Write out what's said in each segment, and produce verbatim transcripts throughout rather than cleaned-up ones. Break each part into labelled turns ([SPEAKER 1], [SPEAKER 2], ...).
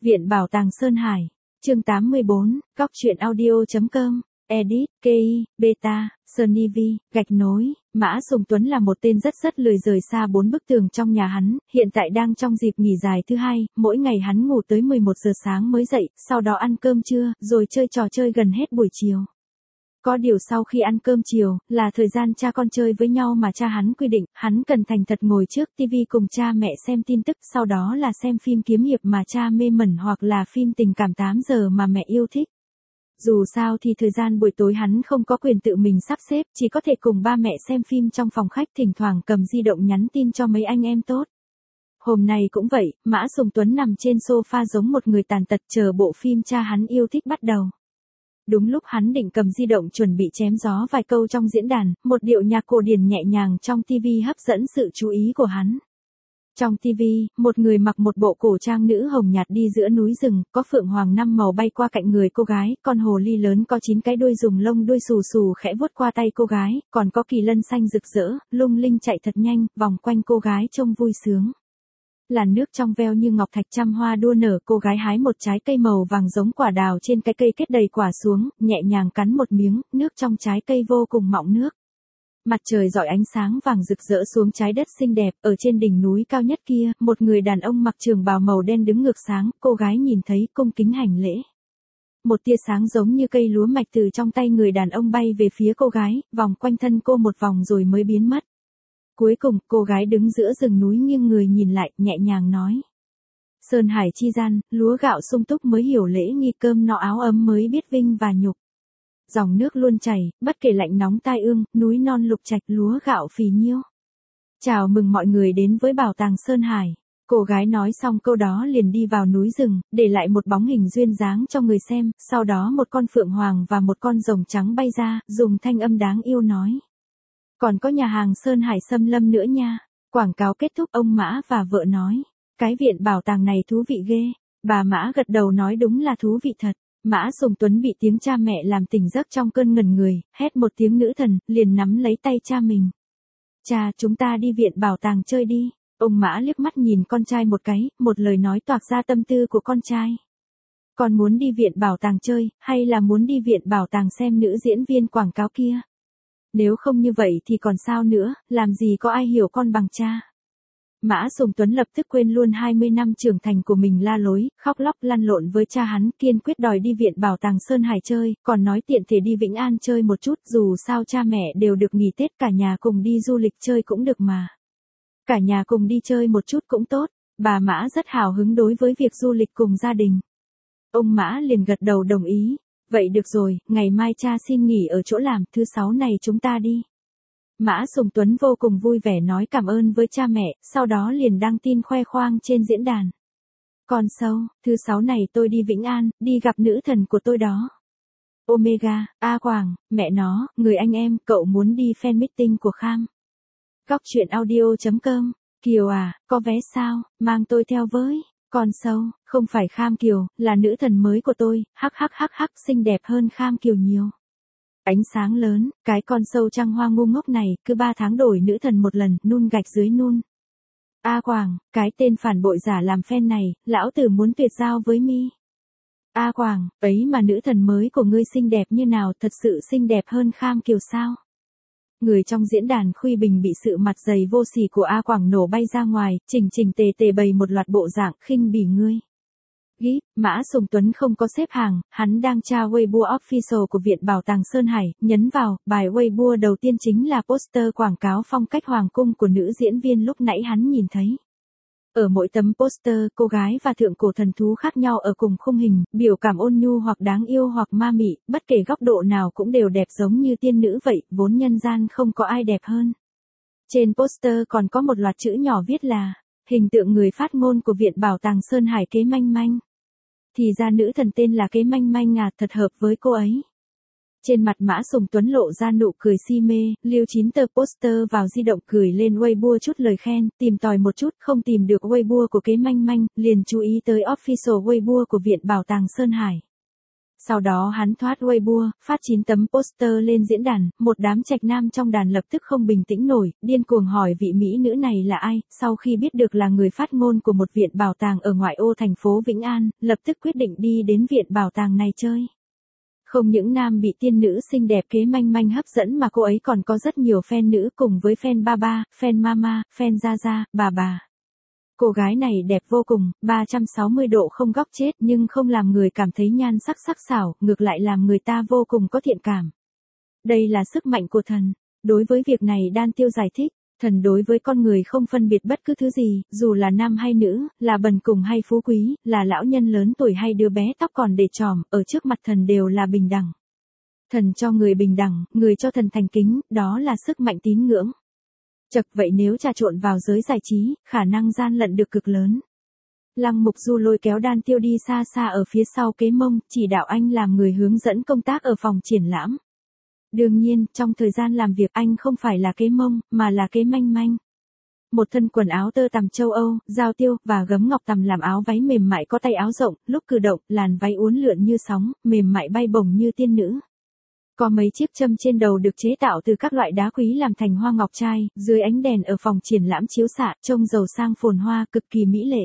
[SPEAKER 1] Viện Bảo tàng Sơn Hải, chương tám mươi bốn, Cóc truyện audio.com, edit, ki, beta, Sunny V, gạch nối. Mã Sùng Tuấn là một tên rất rất lười rời xa bốn bức tường trong nhà hắn, hiện tại đang trong dịp nghỉ dài thứ hai, mỗi ngày hắn ngủ tới mười một giờ sáng mới dậy, sau đó ăn cơm trưa, rồi chơi trò chơi gần hết buổi chiều. Có điều sau khi ăn cơm chiều, là thời gian cha con chơi với nhau mà cha hắn quy định, hắn cần thành thật ngồi trước tivi cùng cha mẹ xem tin tức, sau đó là xem phim kiếm hiệp mà cha mê mẩn hoặc là phim tình cảm tám giờ mà mẹ yêu thích. Dù sao thì thời gian buổi tối hắn không có quyền tự mình sắp xếp, chỉ có thể cùng ba mẹ xem phim trong phòng khách, thỉnh thoảng cầm di động nhắn tin cho mấy anh em tốt. Hôm nay cũng vậy, Mã Sùng Tuấn nằm trên sofa giống một người tàn tật chờ bộ phim cha hắn yêu thích bắt đầu. Đúng lúc hắn định cầm di động chuẩn bị chém gió vài câu trong diễn đàn, một điệu nhạc cổ điển nhẹ nhàng trong tivi hấp dẫn sự chú ý của hắn. Trong tivi, một người mặc một bộ cổ trang nữ hồng nhạt đi giữa núi rừng, có phượng hoàng năm màu bay qua cạnh người cô gái, con hồ ly lớn có chín cái đuôi dùng lông đuôi xù xù khẽ vuốt qua tay cô gái, còn có kỳ lân xanh rực rỡ, lung linh chạy thật nhanh, vòng quanh cô gái trông vui sướng. Làn nước trong veo như ngọc thạch, trăm hoa đua nở, cô gái hái một trái cây màu vàng giống quả đào trên cái cây kết đầy quả xuống, nhẹ nhàng cắn một miếng, nước trong trái cây vô cùng mọng nước. Mặt trời rọi ánh sáng vàng rực rỡ xuống trái đất xinh đẹp, ở trên đỉnh núi cao nhất kia, một người đàn ông mặc trường bào màu đen đứng ngược sáng, cô gái nhìn thấy cung kính hành lễ. Một tia sáng giống như cây lúa mạch từ trong tay người đàn ông bay về phía cô gái, vòng quanh thân cô một vòng rồi mới biến mất. Cuối cùng, cô gái đứng giữa rừng núi nghiêng người nhìn lại, nhẹ nhàng nói. Sơn hải chi gian, lúa gạo sung túc mới hiểu lễ nghi, cơm no áo ấm mới biết vinh và nhục. Dòng nước luôn chảy, bất kể lạnh nóng tai ương, núi non lục trạch, lúa gạo phì nhiêu. Chào mừng mọi người đến với Bảo tàng Sơn Hải. Cô gái nói xong câu đó liền đi vào núi rừng, để lại một bóng hình duyên dáng cho người xem, sau đó một con phượng hoàng và một con rồng trắng bay ra, dùng thanh âm đáng yêu nói. Còn có nhà hàng Sơn Hải Xâm Lâm nữa nha. Quảng cáo kết thúc, ông Mã và vợ nói. Cái viện bảo tàng này thú vị ghê. Bà Mã gật đầu nói đúng là thú vị thật. Mã Sùng Tuấn bị tiếng cha mẹ làm tỉnh giấc trong cơn ngẩn người, hét một tiếng nữ thần, liền nắm lấy tay cha mình. Cha, chúng ta đi viện bảo tàng chơi đi. Ông Mã liếc mắt nhìn con trai một cái, một lời nói toạc ra tâm tư của con trai. Con muốn đi viện bảo tàng chơi, hay là muốn đi viện bảo tàng xem nữ diễn viên quảng cáo kia? Nếu không như vậy thì còn sao nữa, làm gì có ai hiểu con bằng cha. Mã Sùng Tuấn lập tức quên luôn hai mươi năm trưởng thành của mình, la lối, khóc lóc lăn lộn với cha hắn, kiên quyết đòi đi viện bảo tàng Sơn Hải chơi, còn nói tiện thể đi Vĩnh An chơi một chút, dù sao cha mẹ đều được nghỉ Tết, cả nhà cùng đi du lịch chơi cũng được mà. Cả nhà cùng đi chơi một chút cũng tốt, bà Mã rất hào hứng đối với việc du lịch cùng gia đình. Ông Mã liền gật đầu đồng ý. Vậy được rồi, ngày mai cha xin nghỉ ở chỗ làm, thứ sáu này chúng ta đi. Mã Sùng Tuấn vô cùng vui vẻ nói cảm ơn với cha mẹ, sau đó liền đăng tin khoe khoang trên diễn đàn. Con sâu, thứ sáu này tôi đi Vĩnh An, đi gặp nữ thần của tôi đó. Omega, A Quảng, mẹ nó, người anh em, cậu muốn đi fan meeting của Kham. Cóc truyện audio.com, Kiều à, có vé sao, mang tôi theo với. Con sâu, không phải Kham Kiều, là nữ thần mới của tôi, hắc hắc hắc hắc, xinh đẹp hơn Kham Kiều nhiều. Ánh sáng lớn, cái con sâu trăng hoa ngu ngốc này, cứ ba tháng đổi nữ thần một lần, nun gạch dưới nun. A Quảng, cái tên phản bội giả làm fan này, lão tử muốn tuyệt giao với mi. A Quảng, ấy mà nữ thần mới của ngươi xinh đẹp như nào, thật sự xinh đẹp hơn Kham Kiều sao? Người trong diễn đàn Khuy Bình bị sự mặt dày vô sỉ của A Quảng nổ bay ra ngoài, chỉnh chỉnh tề tề bày một loạt bộ dạng khinh bỉ ngươi. Ghi, Mã Sùng Tuấn không có xếp hàng, hắn đang tra Weibo official của Viện Bảo tàng Sơn Hải, nhấn vào, bài Weibo đầu tiên chính là poster quảng cáo phong cách hoàng cung của nữ diễn viên lúc nãy hắn nhìn thấy. Ở mỗi tấm poster, cô gái và thượng cổ thần thú khác nhau ở cùng khung hình, biểu cảm ôn nhu hoặc đáng yêu hoặc ma mị, bất kể góc độ nào cũng đều đẹp giống như tiên nữ vậy, vốn nhân gian không có ai đẹp hơn. Trên poster còn có một loạt chữ nhỏ viết là, hình tượng người phát ngôn của Viện Bảo tàng Sơn Hải Kế Manh Manh. Thì ra nữ thần tên là Kế Manh Manh à, thật hợp với cô ấy. Trên mặt Mã Sùng Tuấn lộ ra nụ cười si mê, lưu chín tờ poster vào di động gửi lên Weibo chút lời khen, tìm tòi một chút không tìm được Weibo của Kế Manh Manh, liền chú ý tới official Weibo của Viện Bảo tàng Sơn Hải. Sau đó hắn thoát Weibo, phát chín tấm poster lên diễn đàn, một đám trạch nam trong đàn lập tức không bình tĩnh nổi, điên cuồng hỏi vị mỹ nữ này là ai, sau khi biết được là người phát ngôn của một viện bảo tàng ở ngoại ô thành phố Vĩnh An, lập tức quyết định đi đến viện bảo tàng này chơi. Không những nam bị tiên nữ xinh đẹp kế manh manh hấp dẫn mà cô ấy còn có rất nhiều fan nữ cùng với fan ba ba, fan mama, fan gia gia, bà bà. Cô gái này đẹp vô cùng, ba trăm sáu mươi độ không góc chết nhưng không làm người cảm thấy nhan sắc sắc sảo, ngược lại làm người ta vô cùng có thiện cảm. Đây là sức mạnh của thần. Đối với việc này Đan Tiêu giải thích, thần đối với con người không phân biệt bất cứ thứ gì, dù là nam hay nữ, là bần cùng hay phú quý, là lão nhân lớn tuổi hay đứa bé tóc còn để tròm, ở trước mặt thần đều là bình đẳng. Thần cho người bình đẳng, người cho thần thành kính, đó là sức mạnh tín ngưỡng. Chật vậy nếu trà trộn vào giới giải trí, khả năng gian lận được cực lớn. Lăng Mục Du lôi kéo Đan Tiêu đi xa xa ở phía sau kế mông, chỉ đạo anh làm người hướng dẫn công tác ở phòng triển lãm. Đương nhiên, trong thời gian làm việc anh không phải là kế mông, mà là kế manh manh. Một thân quần áo tơ tằm châu Âu, dao tiêu, và gấm ngọc tằm làm áo váy mềm mại có tay áo rộng, lúc cử động, làn váy uốn lượn như sóng, mềm mại bay bổng như tiên nữ. Có mấy chiếc châm trên đầu được chế tạo từ các loại đá quý làm thành hoa ngọc trai, dưới ánh đèn ở phòng triển lãm chiếu xạ, trông giàu sang phồn hoa, cực kỳ mỹ lệ.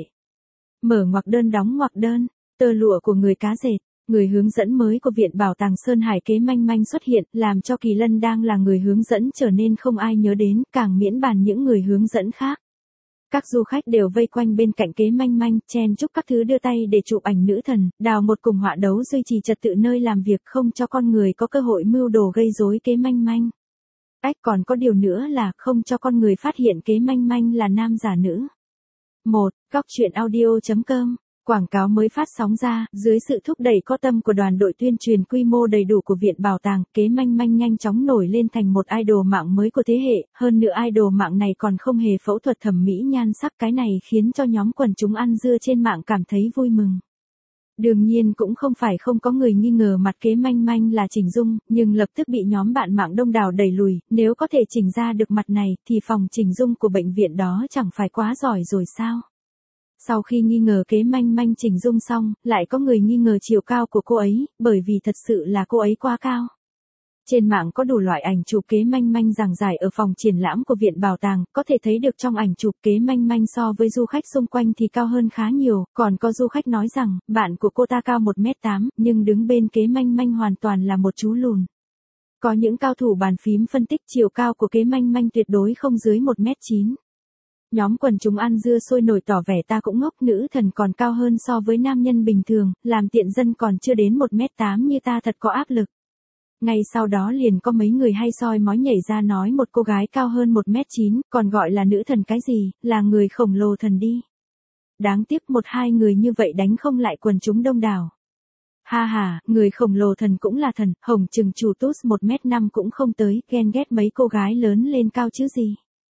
[SPEAKER 1] Mở ngoặc đơn đóng ngoặc đơn, tơ lụa của người cá dệt, người hướng dẫn mới của Viện Bảo tàng Sơn Hải kế manh manh xuất hiện, làm cho Kỳ Lân đang là người hướng dẫn trở nên không ai nhớ đến, càng miễn bàn những người hướng dẫn khác. Các du khách đều vây quanh bên cạnh kế manh manh, chen chúc các thứ đưa tay để chụp ảnh nữ thần, đào một cùng họa đấu duy trì trật tự nơi làm việc không cho con người có cơ hội mưu đồ gây rối kế manh manh. Ách còn có điều nữa là không cho con người phát hiện kế manh manh là nam giả nữ. một. Góc truyện audio chấm com Quảng cáo mới phát sóng ra, dưới sự thúc đẩy có tâm của đoàn đội tuyên truyền quy mô đầy đủ của Viện Bảo tàng, kế manh manh nhanh chóng nổi lên thành một idol mạng mới của thế hệ, hơn nữa idol mạng này còn không hề phẫu thuật thẩm mỹ nhan sắc, cái này khiến cho nhóm quần chúng ăn dưa trên mạng cảm thấy vui mừng. Đương nhiên cũng không phải không có người nghi ngờ mặt kế manh manh là chỉnh dung, nhưng lập tức bị nhóm bạn mạng đông đảo đẩy lùi, nếu có thể chỉnh ra được mặt này, thì phòng chỉnh dung của bệnh viện đó chẳng phải quá giỏi rồi sao? Sau khi nghi ngờ kế manh manh chỉnh dung xong, lại có người nghi ngờ chiều cao của cô ấy, bởi vì thật sự là cô ấy quá cao. Trên mạng có đủ loại ảnh chụp kế manh manh giảng giải ở phòng triển lãm của Viện Bảo tàng, có thể thấy được trong ảnh chụp kế manh manh so với du khách xung quanh thì cao hơn khá nhiều, còn có du khách nói rằng, bạn của cô ta cao một mét tám, nhưng đứng bên kế manh manh hoàn toàn là một chú lùn. Có những cao thủ bàn phím phân tích chiều cao của kế manh manh tuyệt đối không dưới một mét chín. Nhóm quần chúng ăn dưa sôi nổi tỏ vẻ ta cũng ngốc, nữ thần còn cao hơn so với nam nhân bình thường, làm tiện dân còn chưa đến một mét tám như ta thật có áp lực. Ngay sau đó liền có mấy người hay soi mói nhảy ra nói một cô gái cao hơn một mét chín, còn gọi là nữ thần cái gì, là người khổng lồ thần đi. Đáng tiếc một hai người như vậy đánh không lại quần chúng đông đảo. Ha ha, người khổng lồ thần cũng là thần, hồng chừng chủ tút một mét năm cũng không tới, ghen ghét mấy cô gái lớn lên cao chứ gì.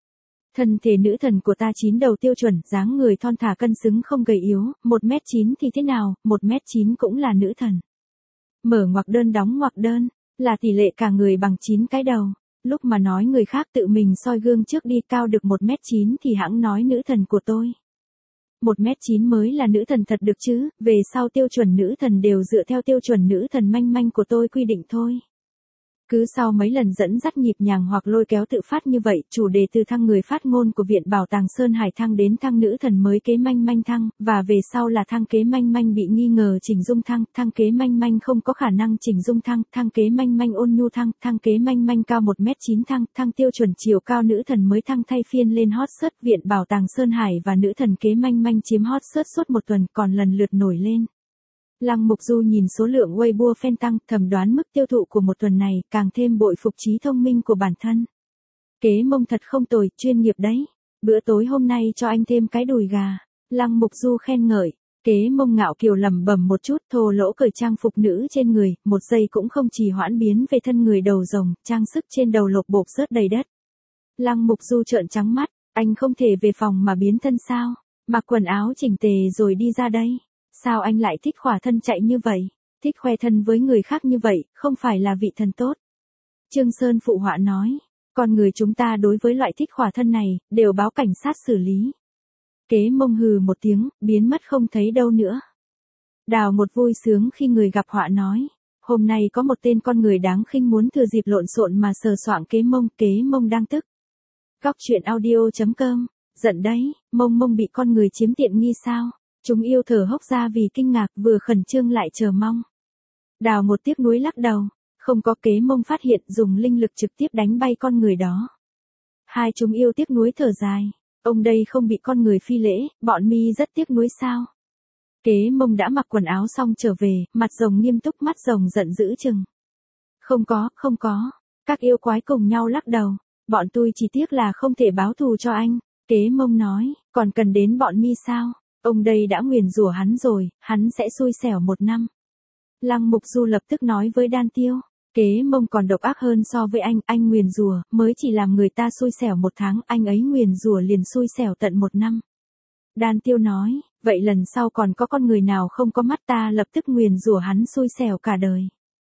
[SPEAKER 1] Thân thể nữ thần của ta chín đầu tiêu chuẩn, dáng người thon thả cân xứng không gầy yếu, một mét chín thì thế nào, một mét chín cũng là nữ thần. Mở ngoặc đơn đóng ngoặc đơn, là tỷ lệ cả người bằng chín cái đầu. Lúc mà nói người khác tự mình soi gương trước đi, cao được một mét chín thì hãng nói nữ thần của tôi. một mét chín mới là nữ thần thật được chứ, về sau tiêu chuẩn nữ thần đều dựa theo tiêu chuẩn nữ thần manh manh của tôi quy định thôi. Cứ sau mấy lần dẫn dắt nhịp nhàng hoặc lôi kéo tự phát như vậy, chủ đề từ thăng người phát ngôn của Viện Bảo tàng Sơn Hải thăng đến thăng nữ thần mới kế manh manh thăng, và về sau là thăng kế manh manh bị nghi ngờ chỉnh dung thăng, thăng kế manh manh không có khả năng chỉnh dung thăng, thăng kế manh manh ôn nhu thăng, thăng kế manh manh cao một mét chín thăng, thăng tiêu chuẩn chiều cao nữ thần mới thăng thay phiên lên hot search. Viện Bảo tàng Sơn Hải và nữ thần kế manh manh chiếm hot search suốt một tuần, còn lần lượt nổi lên. Lăng Mục Du nhìn số lượng Weibo fan tăng, thầm đoán mức tiêu thụ của một tuần này, càng thêm bội phục trí thông minh của bản thân. Kế mông thật không tồi, chuyên nghiệp đấy. Bữa tối hôm nay cho anh thêm cái đùi gà. Lăng Mục Du khen ngợi. Kế mông ngạo kiều lẩm bẩm một chút, thô lỗ cởi trang phục nữ trên người, một giây cũng không trì hoãn biến về thân người đầu rồng, trang sức trên đầu lộc bộp rớt đầy đất. Lăng Mục Du trợn trắng mắt, anh không thể về phòng mà biến thân sao? Mặc quần áo chỉnh tề rồi đi ra đây. Sao anh lại thích khỏa thân chạy như vậy? Thích khoe thân với người khác như vậy, không phải là vị thần tốt. Trương Sơn phụ họa nói, con người chúng ta đối với loại thích khỏa thân này, đều báo cảnh sát xử lý. Kế mông hừ một tiếng, biến mất không thấy đâu nữa. Đào một vui sướng khi người gặp họa nói, Hôm nay có một tên con người đáng khinh muốn thừa dịp lộn xộn mà sờ soạng kế mông, kế mông đang tức. Góc truyện audio.com, giận đấy, mông mông bị con người chiếm tiện nghi sao? Chúng yêu thở hốc ra vì kinh ngạc, vừa khẩn trương lại chờ mong. Đào một tiếc nuối lắc đầu, không có, kế mông phát hiện dùng linh lực trực tiếp đánh bay con người đó. Hai chúng yêu tiếc nuối thở dài, ông đây không bị con người phi lễ, bọn mi rất tiếc nuối sao? Kế mông đã mặc quần áo xong trở về, mặt rồng nghiêm túc, mắt rồng giận dữ chừng. Không có, không có, các yêu quái cùng nhau lắc đầu, bọn tôi chỉ tiếc là không thể báo thù cho anh. Kế mông nói, còn cần đến bọn mi sao? Ông đây đã nguyền rủa hắn rồi, hắn sẽ xui xẻo một năm. Lăng Mục Du lập tức nói với Đan Tiêu, kế mông còn độc ác hơn so với anh, anh nguyền rủa mới chỉ làm người ta xui xẻo một tháng, anh ấy nguyền rủa liền xui xẻo tận một năm. Đan Tiêu nói, vậy lần sau còn có con người nào không có mắt ta lập tức nguyền rủa hắn xui xẻo cả đời.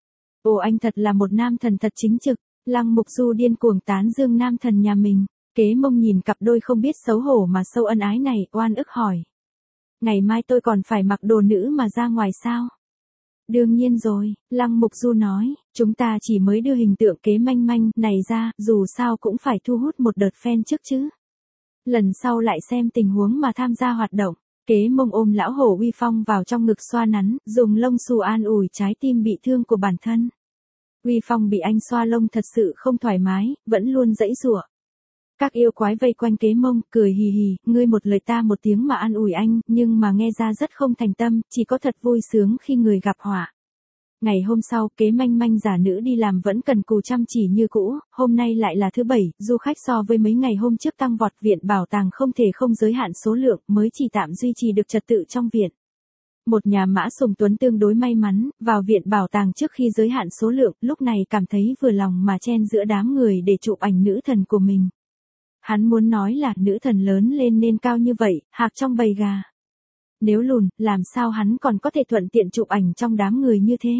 [SPEAKER 1] Ồ, anh thật là một nam thần thật chính trực. Lăng Mục Du điên cuồng tán dương nam thần nhà mình. Kế mông nhìn cặp đôi không biết xấu hổ mà sâu ân ái này, oan ức hỏi. Ngày mai tôi còn phải mặc đồ nữ mà ra ngoài sao? Đương nhiên rồi, Lăng Mục Du nói, chúng ta chỉ mới đưa hình tượng kế manh manh này ra, dù sao cũng phải thu hút một đợt fan trước chứ. Lần sau lại xem tình huống mà tham gia hoạt động. Kế mông ôm lão hổ uy phong vào trong ngực xoa nắn, dùng lông xù an ủi trái tim bị thương của bản thân. Uy phong bị anh xoa lông thật sự không thoải mái, vẫn luôn giãy giụa. Các yêu quái vây quanh kế mông, cười hì hì, ngươi một lời ta một tiếng mà an ủi anh, nhưng mà nghe ra rất không thành tâm, chỉ có thật vui sướng khi người gặp họa. Ngày hôm sau, kế manh manh giả nữ đi làm vẫn cần cù chăm chỉ như cũ, hôm nay lại là thứ bảy, du khách so với mấy ngày hôm trước tăng vọt, viện bảo tàng không thể không giới hạn số lượng, mới chỉ tạm duy trì được trật tự trong viện. Một nhà Mã Sùng Tuấn tương đối may mắn, vào viện bảo tàng trước khi giới hạn số lượng, lúc này cảm thấy vừa lòng mà chen giữa đám người để chụp ảnh nữ thần của mình. Hắn muốn nói là nữ thần lớn lên nên cao như vậy, hạc trong bầy gà. Nếu lùn, làm sao hắn còn có thể thuận tiện chụp ảnh trong đám người như thế?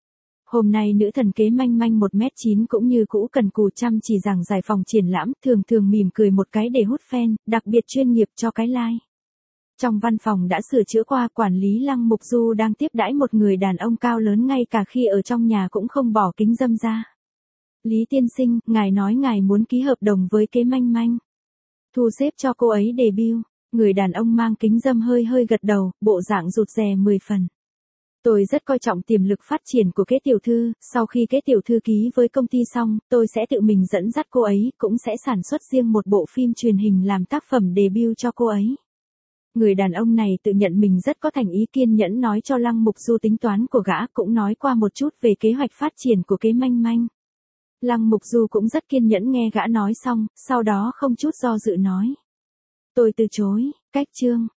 [SPEAKER 1] Hôm nay nữ thần kế manh manh một mét chín cũng như cũ cần cù chăm chỉ giảng giải phòng triển lãm, thường thường mỉm cười một cái để hút fan, đặc biệt chuyên nghiệp cho cái like. Trong văn phòng đã sửa chữa qua, quản lý Lăng Mục Du đang tiếp đãi một người đàn ông cao lớn, ngay cả khi ở trong nhà cũng không bỏ kính râm ra. Lý tiên sinh, ngài nói ngài muốn ký hợp đồng với kế manh manh. Thu xếp cho cô ấy debut. Người đàn ông mang kính râm hơi hơi gật đầu, bộ dạng rụt rè mười phần. Tôi rất coi trọng tiềm lực phát triển của kế tiểu thư, sau khi kế tiểu thư ký với công ty xong, tôi sẽ tự mình dẫn dắt cô ấy, cũng sẽ sản xuất riêng một bộ phim truyền hình làm tác phẩm debut cho cô ấy. Người đàn ông này tự nhận mình rất có thành ý, kiên nhẫn nói cho Lăng Mục Du tính toán của gã, cũng nói qua một chút về kế hoạch phát triển của kế manh manh. Lăng Mục Du cũng rất kiên nhẫn nghe gã nói xong, sau đó không chút do dự nói. Tôi từ chối, cách chương.